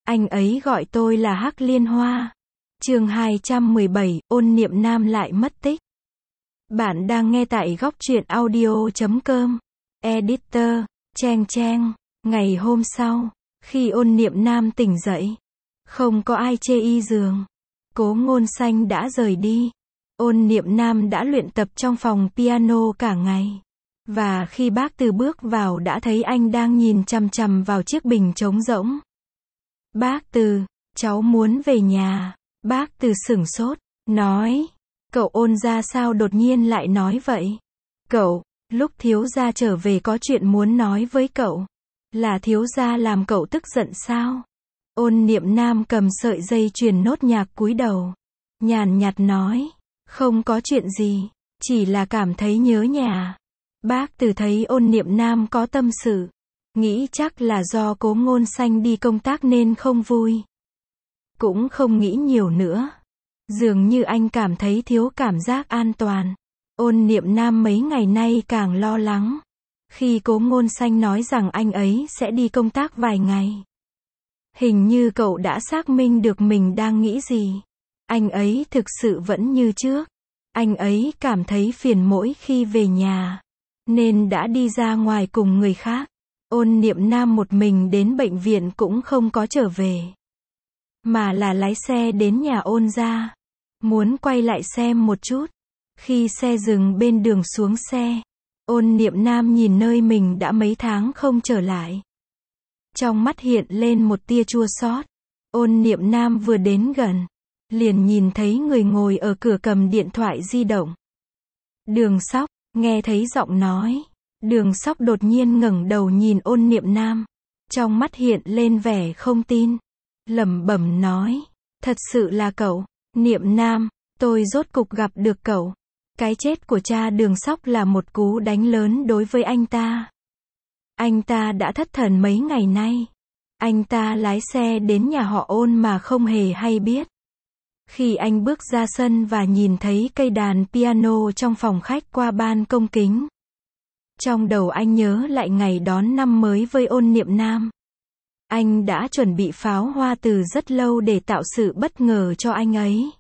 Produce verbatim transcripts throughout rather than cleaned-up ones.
Anh ấy gọi tôi là Hắc Liên Hoa. Chương hai trăm mười bảy, ôn niệm nam lại mất tích. Bạn đang nghe tại góc truyện audio chấm com. Editor, Cheng Cheng. Ngày hôm sau, khi ôn niệm nam tỉnh dậy, không có ai chê y giường. Cố Ngôn Xanh đã rời đi. Ôn niệm nam đã luyện tập trong phòng piano cả ngày. Và khi bác Từ bước vào đã thấy anh đang nhìn chằm chằm vào chiếc bình trống rỗng. Bác Từ, cháu muốn về nhà. Bác Từ sửng sốt, nói. Cậu Ôn ra sao đột nhiên lại nói vậy? Cậu, lúc thiếu gia trở về có chuyện muốn nói với cậu. Là thiếu gia làm cậu tức giận sao? Ôn niệm nam cầm sợi dây chuyền nốt nhạc cúi đầu. Nhàn nhạt nói. Không có chuyện gì, chỉ là cảm thấy nhớ nhà. Bác Từ thấy ôn niệm nam có tâm sự. Nghĩ chắc là do Cố Ngôn Xanh đi công tác nên không vui. Cũng không nghĩ nhiều nữa. Dường như anh cảm thấy thiếu cảm giác an toàn. Ôn niệm nam mấy ngày nay càng lo lắng. Khi Cố Ngôn Xanh nói rằng anh ấy sẽ đi công tác vài ngày. Hình như cậu đã xác minh được mình đang nghĩ gì. Anh ấy thực sự vẫn như trước. Anh ấy cảm thấy phiền mỗi khi về nhà. Nên đã đi ra ngoài cùng người khác. Ôn niệm nam một mình đến bệnh viện cũng không có trở về. Mà là lái xe đến nhà ôn ra. Muốn quay lại xem một chút. Khi xe dừng bên đường xuống xe. Ôn niệm nam nhìn nơi mình đã mấy tháng không trở lại. Trong mắt hiện lên một tia chua xót. Ôn niệm nam vừa đến gần. Liền nhìn thấy người ngồi ở cửa cầm điện thoại di động. Đường Sóc, nghe thấy giọng nói. Đường Sóc đột nhiên ngẩng đầu nhìn ôn niệm nam. Trong mắt hiện lên vẻ không tin. Lẩm bẩm nói. Thật sự là cậu, niệm nam, tôi rốt cục gặp được cậu. Cái chết của cha Đường Sóc là một cú đánh lớn đối với anh ta. Anh ta đã thất thần mấy ngày nay. Anh ta lái xe đến nhà họ Ôn mà không hề hay biết. Khi anh bước ra sân và nhìn thấy cây đàn piano trong phòng khách qua ban công kính. Trong đầu anh nhớ lại ngày đón năm mới với ôn niệm nam. Anh đã chuẩn bị pháo hoa từ rất lâu để tạo sự bất ngờ cho anh ấy.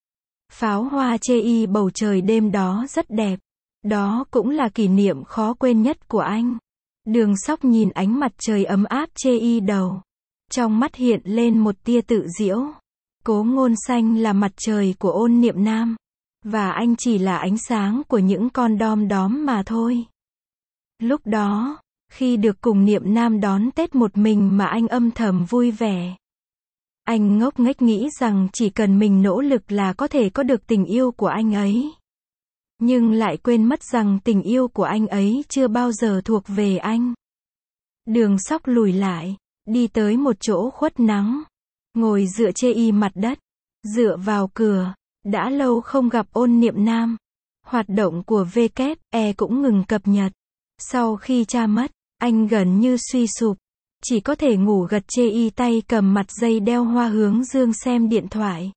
Pháo hoa chê y bầu trời đêm đó rất đẹp. Đó cũng là kỷ niệm khó quên nhất của anh. Đường Sóc nhìn ánh mặt trời ấm áp chê y đầu. Trong mắt hiện lên một tia tự giễu. Cố Ngôn Xanh là mặt trời của ôn niệm nam. Và anh chỉ là ánh sáng của những con đom đóm mà thôi. Lúc đó, khi được cùng niệm nam đón Tết một mình mà anh âm thầm vui vẻ. Anh ngốc nghếch nghĩ rằng chỉ cần mình nỗ lực là có thể có được tình yêu của anh ấy. Nhưng lại quên mất rằng tình yêu của anh ấy chưa bao giờ thuộc về anh. Đường Sóc lùi lại, đi tới một chỗ khuất nắng. Ngồi dựa chê y mặt đất, dựa vào cửa. Đã lâu không gặp ôn niệm nam. Hoạt động của vê kép e cũng ngừng cập nhật. Sau khi cha mất, anh gần như suy sụp. Chỉ có thể ngủ gật chê y tay cầm mặt dây đeo hoa hướng dương xem điện thoại.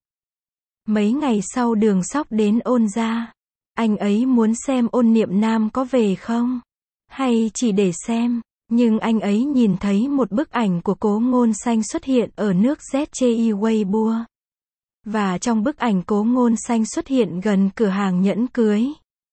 Mấy ngày sau Đường Sóc đến ôn ra. Anh ấy muốn xem ôn niệm nam có về không? Hay chỉ để xem? Nhưng anh ấy nhìn thấy một bức ảnh của Cố Ngôn Xanh xuất hiện ở nước Z chê y Weibo. Và trong bức ảnh Cố Ngôn Xanh xuất hiện gần cửa hàng nhẫn cưới.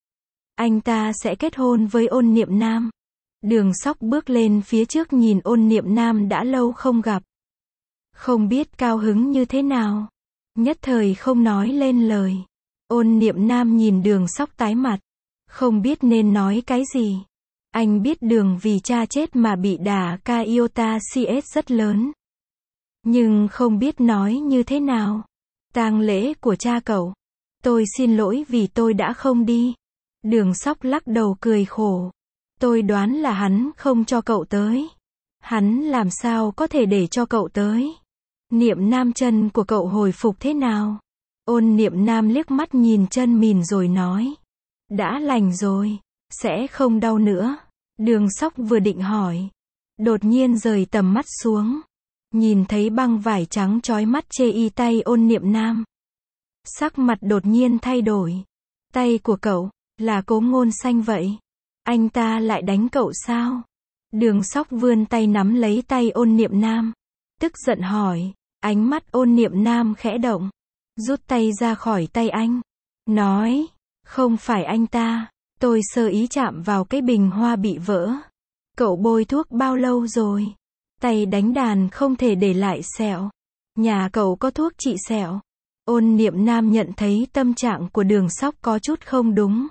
Anh ta sẽ kết hôn với ôn niệm nam. Đường Sóc bước lên phía trước nhìn ôn niệm nam đã lâu không gặp. Không biết cao hứng như thế nào. Nhất thời không nói lên lời. Ôn niệm nam nhìn Đường Sóc tái mặt. Không biết nên nói cái gì. Anh biết Đường vì cha chết mà bị đả ca iota cs rất lớn. Nhưng không biết nói như thế nào. Tang lễ của cha cậu. Tôi xin lỗi vì tôi đã không đi. Đường Sóc lắc đầu cười khổ. Tôi đoán là hắn không cho cậu tới. Hắn làm sao có thể để cho cậu tới. Niệm nam chân của cậu hồi phục thế nào? Ôn niệm nam liếc mắt nhìn chân mình rồi nói. Đã lành rồi. Sẽ không đau nữa. Đường Sóc vừa định hỏi. Đột nhiên rời tầm mắt xuống. Nhìn thấy băng vải trắng chói mắt chê y tay ôn niệm nam. Sắc mặt đột nhiên thay đổi. Tay của cậu, là Cố Ngôn Xanh vậy? Anh ta lại đánh cậu sao? Đường Sóc vươn tay nắm lấy tay ôn niệm nam. tức giận hỏi. Ánh mắt Ôn Niệm Nam khẽ động. Rút tay ra khỏi tay anh. Nói. Không phải anh ta. Tôi sơ ý chạm vào cái bình hoa bị vỡ. Cậu bôi thuốc bao lâu rồi? Tay đánh đàn không thể để lại sẹo. Nhà cậu có thuốc trị sẹo. Ôn Niệm Nam nhận thấy tâm trạng của Đường Sóc có chút không đúng.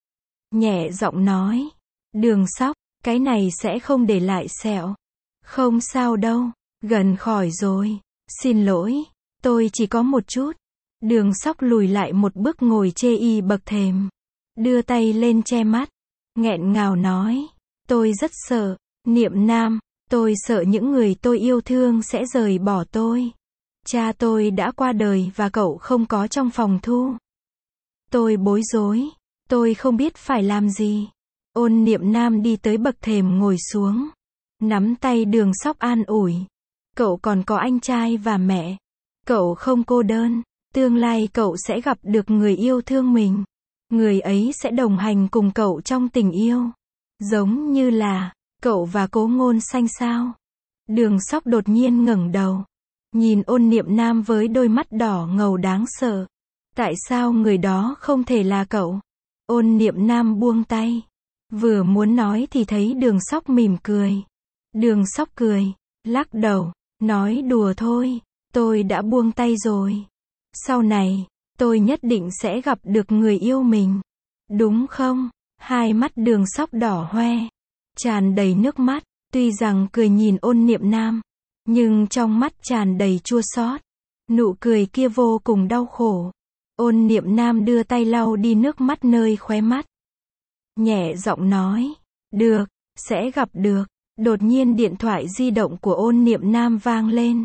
Nhẹ giọng nói. Đường Sóc, cái này sẽ không để lại sẹo. Không sao đâu, gần khỏi rồi. Xin lỗi, tôi chỉ có một chút. Đường Sóc lùi lại một bước ngồi chê y bậc thềm. Đưa tay lên che mắt. Nghẹn ngào nói. Tôi rất sợ. Niệm Nam, tôi sợ những người tôi yêu thương sẽ rời bỏ tôi. Cha tôi đã qua đời và cậu không có trong phòng thu. Tôi bối rối. Tôi không biết phải làm gì. Ôn Niệm Nam đi tới bậc thềm ngồi xuống. Nắm tay Đường Sóc an ủi. Cậu còn có anh trai và mẹ. Cậu không cô đơn. Tương lai cậu sẽ gặp được người yêu thương mình. Người ấy sẽ đồng hành cùng cậu trong tình yêu. Giống như là cậu và Cố Ngôn Xanh sao? Đường Sóc đột nhiên ngẩng đầu. Nhìn Ôn Niệm Nam với đôi mắt đỏ ngầu đáng sợ. Tại sao người đó không thể là cậu? Ôn Niệm Nam buông tay. Vừa muốn nói thì thấy Đường Sóc mỉm cười. Đường Sóc cười, lắc đầu, nói đùa thôi, tôi đã buông tay rồi. Sau này, tôi nhất định sẽ gặp được người yêu mình. Đúng không? Hai mắt Đường Sóc đỏ hoe, tràn đầy nước mắt, tuy rằng cười nhìn Ôn Niệm Nam, nhưng trong mắt tràn đầy chua xót. Nụ cười kia vô cùng đau khổ. Ôn Niệm Nam đưa tay lau đi nước mắt nơi khóe mắt. Nhẹ giọng nói, được, sẽ gặp được. Đột nhiên điện thoại di động của Ôn Niệm Nam vang lên.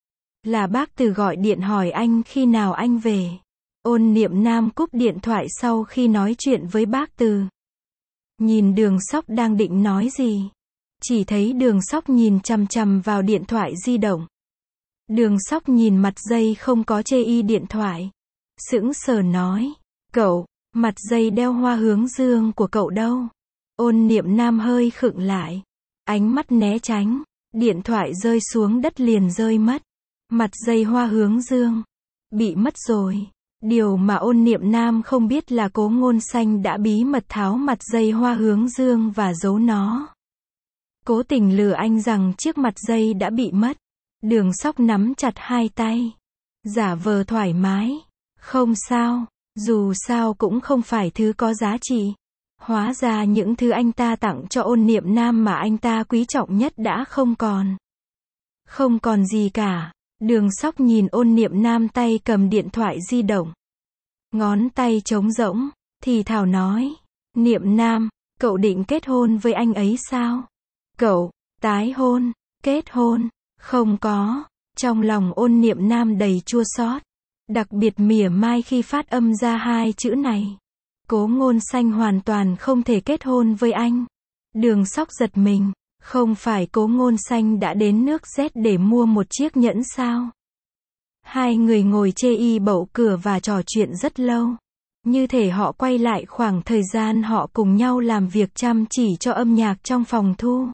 Là bác Từ gọi điện hỏi anh khi nào anh về. Ôn Niệm Nam cúp điện thoại sau khi nói chuyện với bác Từ. Nhìn Đường Sóc đang định nói gì. Chỉ thấy Đường Sóc nhìn chằm chằm vào điện thoại di động. Đường Sóc nhìn mặt dây không có chê y điện thoại. Sững sờ nói. Cậu, mặt dây đeo hoa hướng dương của cậu đâu? Ôn Niệm Nam hơi khựng lại. Ánh mắt né tránh. Điện thoại rơi xuống đất liền rơi mất. Mặt dây hoa hướng dương. Bị mất rồi. Điều mà Ôn Niệm Nam không biết là Cố Ngôn Xanh đã bí mật tháo mặt dây hoa hướng dương và giấu nó. Cố tình lừa anh rằng chiếc mặt dây đã bị mất. Đường Sóc nắm chặt hai tay. Giả vờ thoải mái. Không sao, dù sao cũng không phải thứ có giá trị. Hóa ra những thứ anh ta tặng cho Ôn Niệm Nam mà anh ta quý trọng nhất đã không còn. Không còn gì cả. Đường Sóc nhìn Ôn Niệm Nam tay cầm điện thoại di động. Ngón tay trống rỗng, thì thào nói. Niệm Nam, cậu định kết hôn với anh ấy sao? Cậu, tái hôn, kết hôn, không có. Trong lòng Ôn Niệm Nam đầy chua xót. Đặc biệt mỉa mai khi phát âm ra hai chữ này. Cố Ngôn Xanh hoàn toàn không thể kết hôn với anh. Đường Sóc giật mình. Không phải Cố Ngôn Xanh đã đến nước Z để mua một chiếc nhẫn sao? Hai người ngồi chê y bậu cửa và trò chuyện rất lâu. Như thể họ quay lại khoảng thời gian họ cùng nhau làm việc chăm chỉ cho âm nhạc trong phòng thu.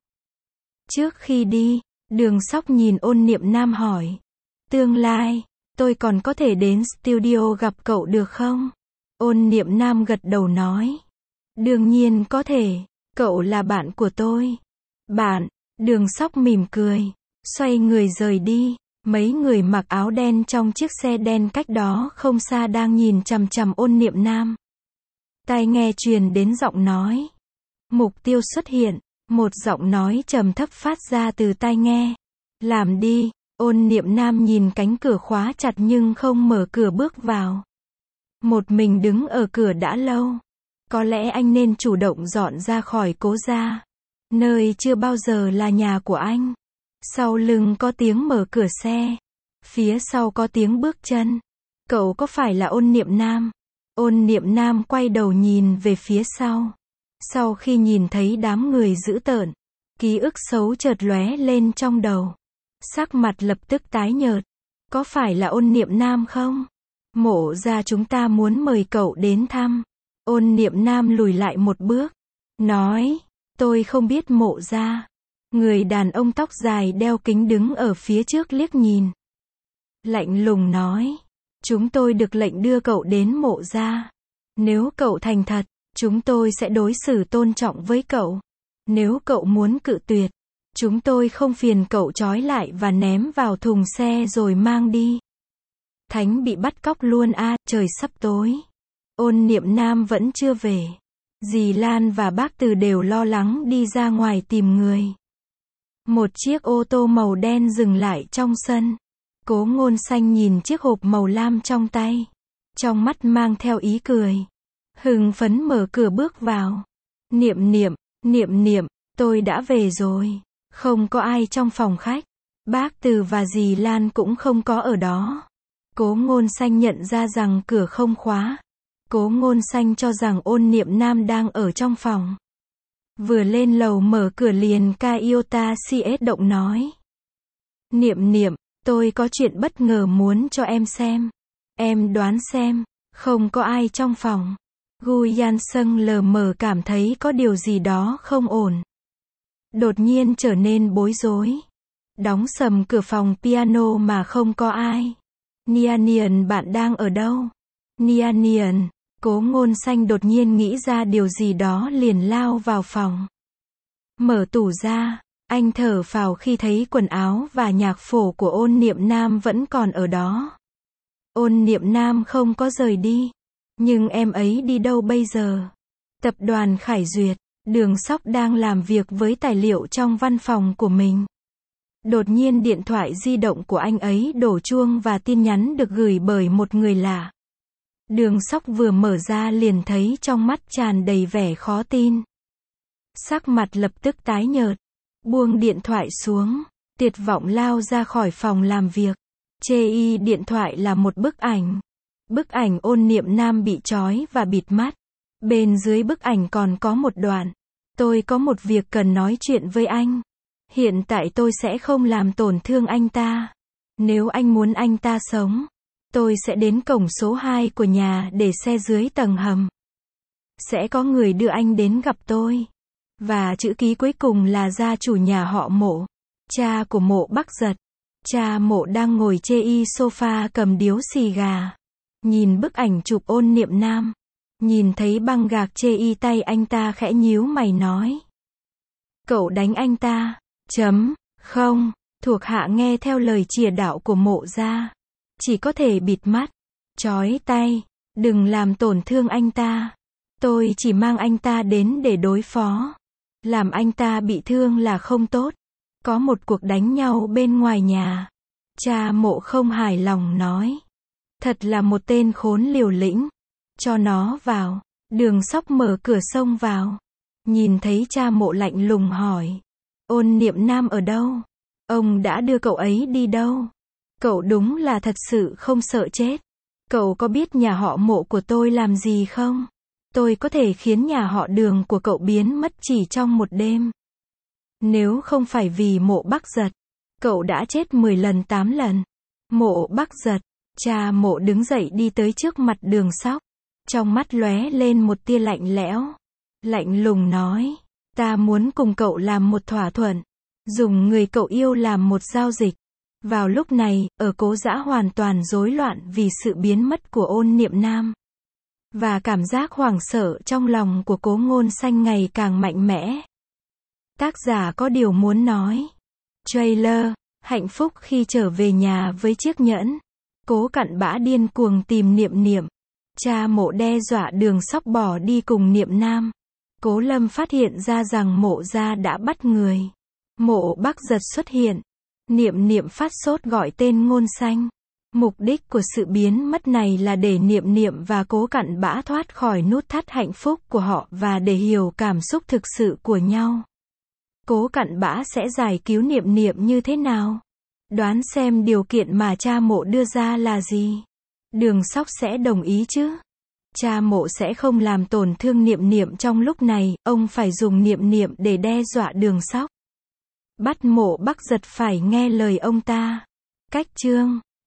Trước khi đi, Đường Sóc nhìn Ôn Niệm Nam hỏi. Tương lai, tôi còn có thể đến studio gặp cậu được không? Ôn Niệm Nam gật đầu nói. Đương nhiên có thể, cậu là bạn của tôi. Bạn, Đường Sóc mỉm cười, xoay người rời đi. Mấy người mặc áo đen trong chiếc xe đen cách đó không xa đang nhìn chằm chằm Ôn Niệm Nam. Tai nghe truyền đến giọng nói. Mục tiêu xuất hiện, một giọng nói trầm thấp phát ra từ tai nghe. Làm đi. Ôn Niệm Nam nhìn cánh cửa khóa chặt nhưng không mở cửa bước vào. Một mình đứng ở cửa đã lâu. Có lẽ anh nên chủ động dọn ra khỏi Cố gia. Nơi chưa bao giờ là nhà của anh. Sau lưng có tiếng mở cửa xe. Phía sau có tiếng bước chân. Cậu có phải là Ôn Niệm Nam? Ôn Niệm Nam quay đầu nhìn về phía sau. Sau khi nhìn thấy đám người dữ tợn, ký ức xấu chợt lóe lên trong đầu. Sắc mặt lập tức tái nhợt. Có phải là Ôn Niệm Nam không? Mộ gia chúng ta muốn mời cậu đến thăm. Ôn Niệm Nam lùi lại một bước. Nói, tôi không biết Mộ gia. Người đàn ông tóc dài đeo kính đứng ở phía trước liếc nhìn. Lạnh lùng nói. Chúng tôi được lệnh đưa cậu đến mộ gia. Nếu cậu thành thật, chúng tôi sẽ đối xử tôn trọng với cậu. Nếu cậu muốn cự tuyệt, chúng tôi không phiền cậu trói lại và ném vào thùng xe rồi mang đi. Thánh bị bắt cóc luôn à, trời sắp tối. Ôn Niệm Nam vẫn chưa về. Dì Lan và bác Từ đều lo lắng đi ra ngoài tìm người. Một chiếc ô tô màu đen dừng lại trong sân. Cố Ngôn Xanh nhìn chiếc hộp màu lam trong tay. Trong mắt mang theo ý cười. Hưng phấn mở cửa bước vào. Niệm Niệm, Niệm Niệm, tôi đã về rồi. Không có ai trong phòng khách. Bác Từ và dì Lan cũng không có ở đó. Cố Ngôn Xanh nhận ra rằng cửa không khóa. Cố Ngôn Xanh cho rằng Ôn Niệm Nam đang ở trong phòng. Vừa lên lầu mở cửa liền Kaiota xê ét động nói. Niệm Niệm, tôi có chuyện bất ngờ muốn cho em xem. Em đoán xem, không có ai trong phòng. Gu Yan Sung lờ mờ cảm thấy có điều gì đó không ổn. Đột nhiên trở nên bối rối. Đóng sầm cửa phòng piano mà không có ai. Nian Nian, bạn đang ở đâu? Nian Nian, Cố Ngôn Xanh đột nhiên nghĩ ra điều gì đó liền lao vào phòng. Mở tủ ra, anh thở phào khi thấy quần áo và nhạc phổ của Ôn Niệm Nam vẫn còn ở đó. Ôn Niệm Nam không có rời đi. Nhưng em ấy đi đâu bây giờ? Tập đoàn Khải Duyệt, Đường Sóc đang làm việc với tài liệu trong văn phòng của mình. Đột nhiên điện thoại di động của anh ấy đổ chuông và tin nhắn được gửi bởi một người lạ. Đường Sóc vừa mở ra liền thấy trong mắt tràn đầy vẻ khó tin. Sắc mặt lập tức tái nhợt, buông điện thoại xuống, tuyệt vọng lao ra khỏi phòng làm việc. Chê y điện thoại là một bức ảnh. Bức ảnh Ôn Niệm Nam bị trói và bịt mắt. Bên dưới bức ảnh còn có một đoạn. Tôi có một việc cần nói chuyện với anh. Hiện tại tôi sẽ không làm tổn thương anh ta. Nếu anh muốn anh ta sống, tôi sẽ đến cổng số hai của nhà để xe dưới tầng hầm. Sẽ có người đưa anh đến gặp tôi. Và chữ ký cuối cùng là gia chủ nhà họ Mộ, cha của Mộ Bắc Giật. Cha Mộ đang ngồi chê y sofa cầm điếu xì gà. Nhìn bức ảnh chụp Ôn Niệm Nam. Nhìn thấy băng gạc chê y tay anh ta khẽ nhíu mày nói. Cậu đánh anh ta. Chấm. Không. Thuộc hạ nghe theo lời chỉ đạo của Mộ gia. Chỉ có thể bịt mắt. Trói tay. Đừng làm tổn thương anh ta. Tôi chỉ mang anh ta đến để đối phó. Làm anh ta bị thương là không tốt. Có một cuộc đánh nhau bên ngoài nhà. Cha Mộ không hài lòng nói. Thật là một tên khốn liều lĩnh. Cho nó vào. Đường Sóc mở cửa xông vào. Nhìn thấy cha Mộ lạnh lùng hỏi. Ôn Niệm Nam ở đâu? Ông đã đưa cậu ấy đi đâu? Cậu đúng là thật sự không sợ chết. Cậu có biết nhà họ Mộ của tôi làm gì không? Tôi có thể khiến nhà họ Đường của cậu biến mất chỉ trong một đêm. Nếu không phải vì Mộ Bắc Giật, cậu đã chết mười lần tám lần. Mộ Bắc Giật. Cha Mộ đứng dậy đi tới trước mặt Đường Sóc. Trong mắt lóe lên một tia lạnh lẽo. Lạnh lùng nói. Ta muốn cùng cậu làm một thỏa thuận. Dùng người cậu yêu làm một giao dịch. Vào lúc này, ở Cố Dã hoàn toàn rối loạn vì sự biến mất của Ôn Niệm Nam. Và cảm giác hoảng sợ trong lòng của Cố Ngôn Xanh ngày càng mạnh mẽ. Tác giả có điều muốn nói. Trailer. Hạnh phúc khi trở về nhà với chiếc nhẫn. Cố Cặn Bã điên cuồng tìm Niệm Niệm. Cha Mộ đe dọa Đường Sóc bỏ đi cùng Niệm Nam. Cố Lâm phát hiện ra rằng Mộ gia đã bắt người. Mộ Bắc Giật xuất hiện. Niệm Niệm phát sốt gọi tên Ngôn Xanh. Mục đích của sự biến mất này là để Niệm Niệm và Cố Cặn Bã thoát khỏi nút thắt hạnh phúc của họ và để hiểu cảm xúc thực sự của nhau. Cố Cặn Bã sẽ giải cứu Niệm Niệm như thế nào? Đoán xem điều kiện mà cha Mộ đưa ra là gì? Đường Sóc sẽ đồng ý chứ? Cha Mộ sẽ không làm tổn thương Niệm Niệm trong lúc này, ông phải dùng Niệm Niệm để đe dọa Đường Sóc. Bắt Mộ Bắc Giật phải nghe lời ông ta. Cách chương